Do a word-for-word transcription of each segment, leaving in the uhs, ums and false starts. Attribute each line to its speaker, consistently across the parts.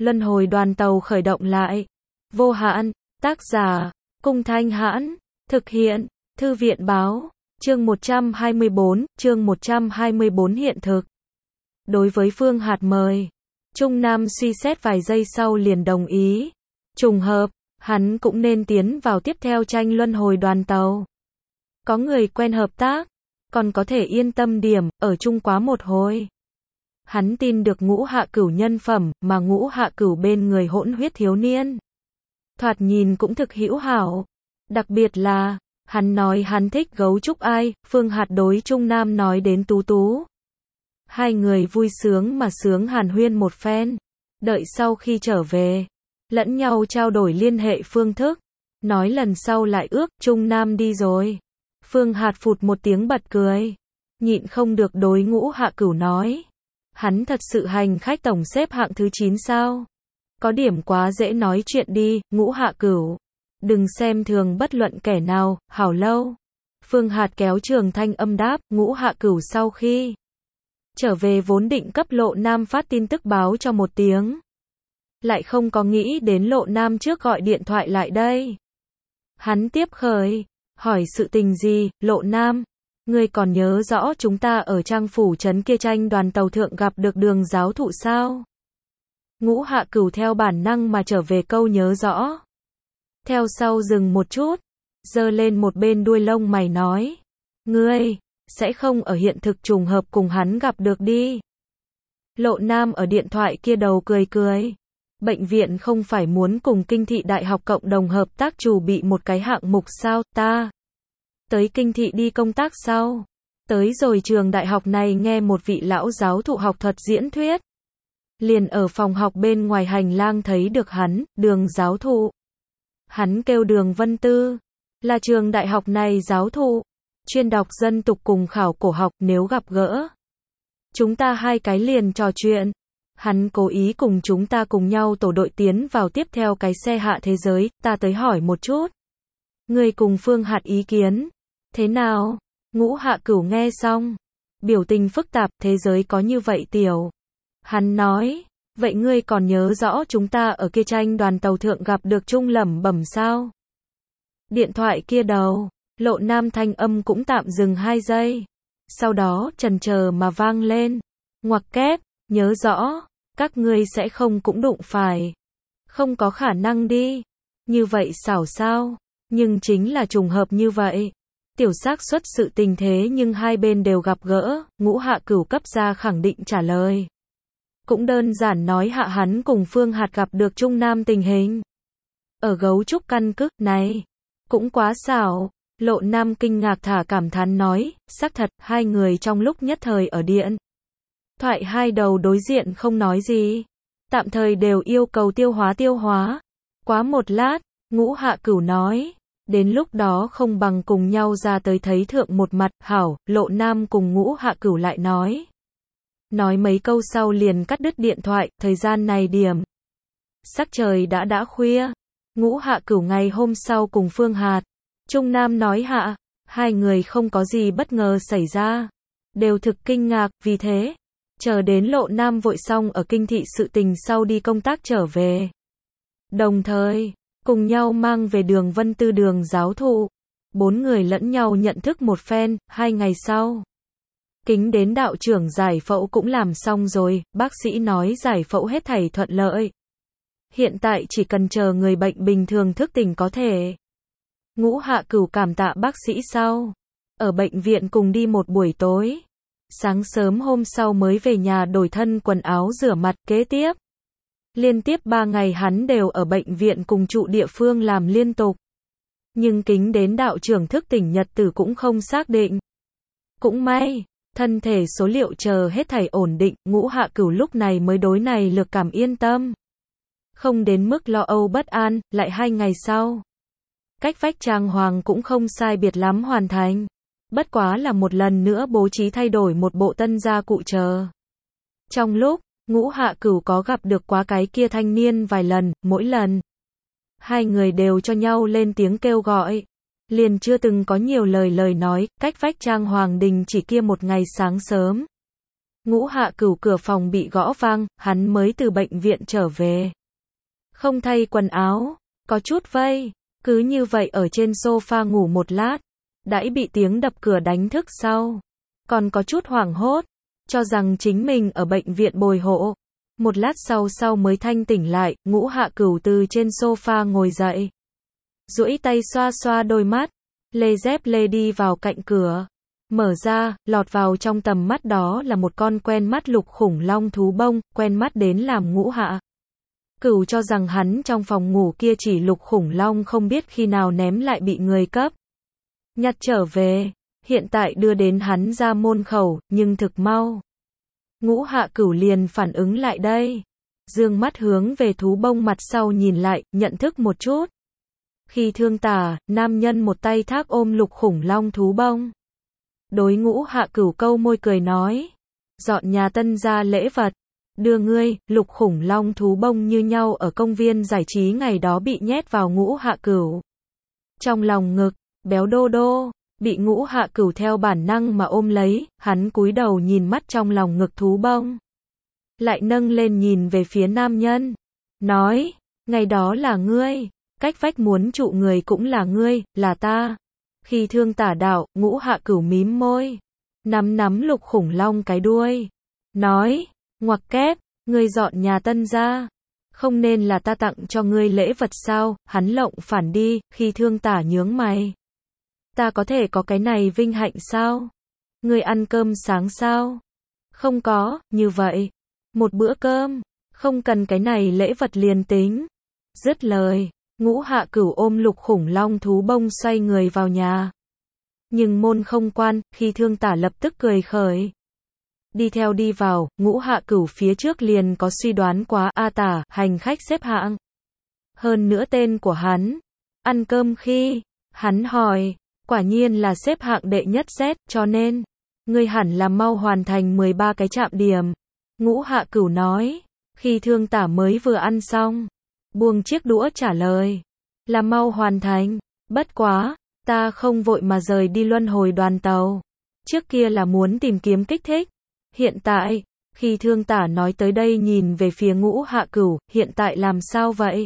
Speaker 1: Luân hồi đoàn tàu khởi động lại. Vô hạn, tác giả, Cung Thanh Hãn, thực hiện, Thư viện báo, chương một trăm hai mươi bốn, chương một trăm hai mươi bốn hiện thực. Đối với Phương Hạt mời, Trung Nam suy xét vài giây sau liền đồng ý. Trùng hợp, hắn cũng nên tiến vào tiếp theo tranh luân hồi đoàn tàu. Có người quen hợp tác, còn có thể yên tâm điểm, ở chung quá một hồi. Hắn tin được Ngũ Hạ Cửu nhân phẩm, mà Ngũ Hạ Cửu bên người hỗn huyết thiếu niên. Thoạt nhìn cũng thực hữu hảo. Đặc biệt là, hắn nói hắn thích gấu trúc ai, Phương Hạt đối Trung Nam nói đến Tú Tú. Hai người vui sướng mà sướng hàn huyên một phen. Đợi sau khi trở về, lẫn nhau trao đổi liên hệ phương thức. Nói lần sau lại ước, Trung Nam đi rồi. Phương Hạt phụt một tiếng bật cười. Nhịn không được đối Ngũ Hạ Cửu nói. Hắn thật sự hành khách tổng xếp hạng thứ chín sao? Có điểm quá dễ nói chuyện đi, Ngũ Hạ Cửu. Đừng xem thường bất luận kẻ nào, hảo lâu. Phương Hạt kéo trường thanh âm đáp, Ngũ Hạ Cửu sau khi trở về vốn định cấp Lộ Nam phát tin tức báo cho một tiếng. Lại không có nghĩ đến Lộ Nam trước gọi điện thoại lại đây. Hắn tiếp khởi, hỏi sự tình gì, Lộ Nam? Ngươi còn nhớ rõ chúng ta ở Trang Phủ trấn kia tranh đoàn tàu thượng gặp được Đường giáo thụ sao? Ngũ Hạ Cửu theo bản năng mà trở về câu nhớ rõ. Theo sau dừng một chút, giơ lên một bên đuôi lông mày nói. Ngươi, sẽ không ở hiện thực trùng hợp cùng hắn gặp được đi. Lộ Nam ở điện thoại kia đầu cười cười. Bệnh viện không phải muốn cùng Kinh thị Đại học cộng đồng hợp tác chủ bị một cái hạng mục sao, ta tới Kinh thị đi công tác sao? Tới rồi trường đại học này nghe một vị lão giáo thụ học thuật diễn thuyết. Liền ở phòng học bên ngoài hành lang thấy được hắn, Đường giáo thụ. Hắn kêu Đường Vân Tư, là trường đại học này giáo thụ, chuyên đọc dân tục cùng khảo cổ học, nếu gặp gỡ. Chúng ta hai cái liền trò chuyện. Hắn cố ý cùng chúng ta cùng nhau tổ đội tiến vào tiếp theo cái xe hạ thế giới, ta tới hỏi một chút. Người cùng Phương Hạt ý kiến. Thế nào? Ngũ Hạ Cửu nghe xong. Biểu tình phức tạp, thế giới có như vậy tiểu. Hắn nói, vậy ngươi còn nhớ rõ chúng ta ở kia tranh đoàn tàu thượng gặp được Trung lẩm bẩm sao? Điện thoại kia đầu, Lộ Nam thanh âm cũng tạm dừng hai giây. Sau đó chần chờ mà vang lên. Ngoặc kép, nhớ rõ, các ngươi sẽ không cũng đụng phải. Không có khả năng đi. Như vậy xảo sao? Nhưng chính là trùng hợp như vậy. Tiểu xác suất sự tình thế nhưng hai bên đều gặp gỡ, Ngũ Hạ Cửu cấp ra khẳng định trả lời. Cũng đơn giản nói hạ hắn cùng Phương Hạt gặp được Trung Nam tình hình. Ở gấu trúc căn cứ này, cũng quá xảo. Lộ Nam kinh ngạc thả cảm thán nói, xác thật, hai người trong lúc nhất thời ở điện thoại hai đầu đối diện không nói gì. Tạm thời đều yêu cầu tiêu hóa tiêu hóa. Quá một lát, Ngũ Hạ Cửu nói. Đến lúc đó không bằng cùng nhau ra tới thấy thượng một mặt, hảo, Lộ Nam cùng Ngũ Hạ Cửu lại nói. Nói mấy câu sau liền cắt đứt điện thoại, thời gian này điểm. Sắc trời đã đã khuya. Ngũ Hạ Cửu ngày hôm sau cùng Phương Hạt, Trung Nam nói hạ, hai người không có gì bất ngờ xảy ra. Đều thực kinh ngạc, vì thế, chờ đến Lộ Nam vội xong ở kinh thị sự tình sau đi công tác trở về. Đồng thời, cùng nhau mang về Đường Vân Tư Đường giáo thụ. Bốn người lẫn nhau nhận thức một phen, hai ngày sau. Kính đến đạo trưởng giải phẫu cũng làm xong rồi, bác sĩ nói giải phẫu hết thảy thuận lợi. Hiện tại chỉ cần chờ người bệnh bình thường thức tỉnh có thể. Ngũ Hạ Cửu cảm tạ bác sĩ sau. Ở bệnh viện cùng đi một buổi tối. Sáng sớm hôm sau mới về nhà đổi thân quần áo rửa mặt, kế tiếp. Liên tiếp ba ngày hắn đều ở bệnh viện cùng trụ địa phương làm liên tục. Nhưng kính đến đạo trưởng thức tỉnh nhật tử cũng không xác định. Cũng may, thân thể số liệu chờ hết thảy ổn định, Ngũ Hạ Cửu lúc này mới đối này lực cảm yên tâm. Không đến mức lo âu bất an, lại hai ngày sau. Cách vách trang hoàng cũng không sai biệt lắm hoàn thành. Bất quá là một lần nữa bố trí thay đổi một bộ tân gia cụ chờ. Trong lúc, Ngũ Hạ Cửu có gặp được quá cái kia thanh niên vài lần, mỗi lần. Hai người đều cho nhau lên tiếng kêu gọi. Liền chưa từng có nhiều lời lời nói, cách vách trang hoàng đình chỉ kia một ngày sáng sớm. Ngũ Hạ Cửu cửa phòng bị gõ vang, hắn mới từ bệnh viện trở về. Không thay quần áo, có chút vây, cứ như vậy ở trên sofa ngủ một lát, đãi bị tiếng đập cửa đánh thức sau. Còn có chút hoảng hốt, cho rằng chính mình ở bệnh viện bồi hộ. Một lát sau sau mới thanh tỉnh lại, Ngũ Hạ Cửu từ trên sofa ngồi dậy. Duỗi tay xoa xoa đôi mắt, lê dép lê đi vào cạnh cửa. Mở ra, lọt vào trong tầm mắt đó là một con quen mắt lục khủng long thú bông, quen mắt đến làm Ngũ Hạ Cửu cho rằng hắn trong phòng ngủ kia chỉ lục khủng long không biết khi nào ném lại bị người cấp nhặt trở về, hiện tại đưa đến hắn ra môn khẩu, nhưng thực mau. Ngũ Hạ Cửu liền phản ứng lại đây, dương mắt hướng về thú bông mặt sau nhìn lại, nhận thức một chút. Khi thương tả, nam nhân một tay thác ôm lục khủng long thú bông. Đối Ngũ Hạ Cửu câu môi cười nói, dọn nhà tân gia lễ vật, đưa ngươi. Lục khủng long thú bông như nhau ở công viên giải trí ngày đó bị nhét vào Ngũ Hạ Cửu trong lòng ngực, béo đô đô, bị Ngũ Hạ Cửu theo bản năng mà ôm lấy, hắn cúi đầu nhìn mắt trong lòng ngực thú bông. Lại nâng lên nhìn về phía nam nhân, nói, ngày đó là ngươi, cách vách muốn trụ người cũng là ngươi, là ta. Khi thương tả đạo, Ngũ Hạ Cửu mím môi, nắm nắm lục khủng long cái đuôi, nói, ngoặc kép, ngươi dọn nhà tân gia, không nên là ta tặng cho ngươi lễ vật sao? Hắn lộng phản đi. Khi thương tả nhướng mày, ta có thể có cái này vinh hạnh sao? Ngươi ăn cơm sáng sao? Không có, như vậy, một bữa cơm, không cần cái này lễ vật liền tính. Dứt lời, Ngũ Hạ Cửu ôm lục khủng long thú bông xoay người vào nhà. Nhưng môn không quan, khi thương tả lập tức cười khởi. Đi theo đi vào, Ngũ Hạ Cửu phía trước liền có suy đoán quá A Tả, hành khách xếp hạng. Hơn nữa tên của hắn. Ăn cơm khi, hắn hỏi, quả nhiên là xếp hạng đệ nhất Z, cho nên, ngươi hẳn là mau hoàn thành mười ba cái trạm điểm. Ngũ Hạ Cửu nói, khi thương tả mới vừa ăn xong, buông chiếc đũa trả lời, là mau hoàn thành, bất quá, ta không vội mà rời đi luân hồi đoàn tàu. Trước kia là muốn tìm kiếm kích thích. Hiện tại, khi thương tả nói tới đây nhìn về phía Ngũ Hạ Cửu, hiện tại làm sao vậy?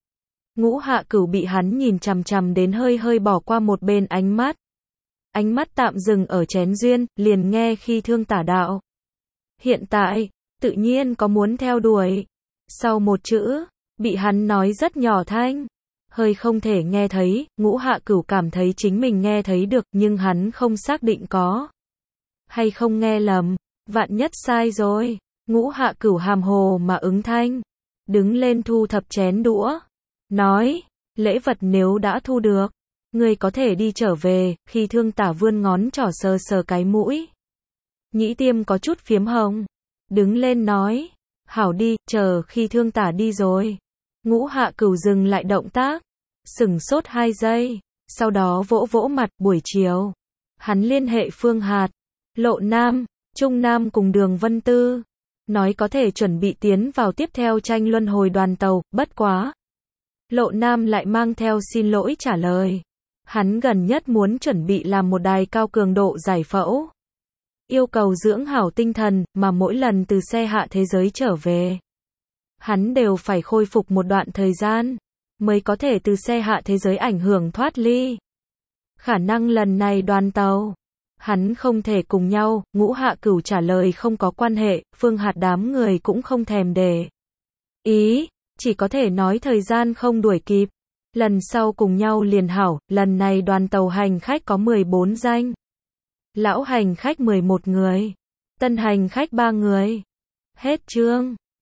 Speaker 1: Ngũ Hạ Cửu bị hắn nhìn chằm chằm đến hơi hơi bỏ qua một bên ánh mắt. Ánh mắt tạm dừng ở chén duyên, liền nghe khi thương tả đạo. Hiện tại, tự nhiên có muốn theo đuổi. Sau một chữ, bị hắn nói rất nhỏ thanh, hơi không thể nghe thấy. Ngũ Hạ Cửu cảm thấy chính mình nghe thấy được, nhưng hắn không xác định có hay không nghe lầm. Vạn nhất sai rồi. Ngũ Hạ Cửu hàm hồ mà ứng thanh, đứng lên thu thập chén đũa, nói, lễ vật nếu đã thu được, ngươi có thể đi trở về. Khi thương tả vươn ngón trỏ sờ sờ cái mũi, nhĩ tiêm có chút phiếm hồng, đứng lên nói, hảo đi. Chờ khi thương tả đi rồi, Ngũ Hạ Cửu dừng lại động tác, sửng sốt hai giây, sau đó vỗ vỗ mặt. Buổi chiều, hắn liên hệ Phương Hạt, Lộ Nam, Trung Nam cùng Đường Vân Tư, nói có thể chuẩn bị tiến vào tiếp theo tranh luân hồi đoàn tàu, bất quá. Lộ Nam lại mang theo xin lỗi trả lời. Hắn gần nhất muốn chuẩn bị làm một đài cao cường độ giải phẫu. Yêu cầu dưỡng hảo tinh thần, mà mỗi lần từ xe hạ thế giới trở về, hắn đều phải khôi phục một đoạn thời gian, mới có thể từ xe hạ thế giới ảnh hưởng thoát ly. Khả năng lần này đoàn tàu, hắn không thể cùng nhau. Ngũ Hạ Cửu trả lời không có quan hệ, Phương Hạt đám người cũng không thèm để ý, chỉ có thể nói thời gian không đuổi kịp. Lần sau cùng nhau liền hảo. Lần này đoàn tàu hành khách có mười bốn danh. Lão hành khách mười một người, tân hành khách ba người. Hết chương.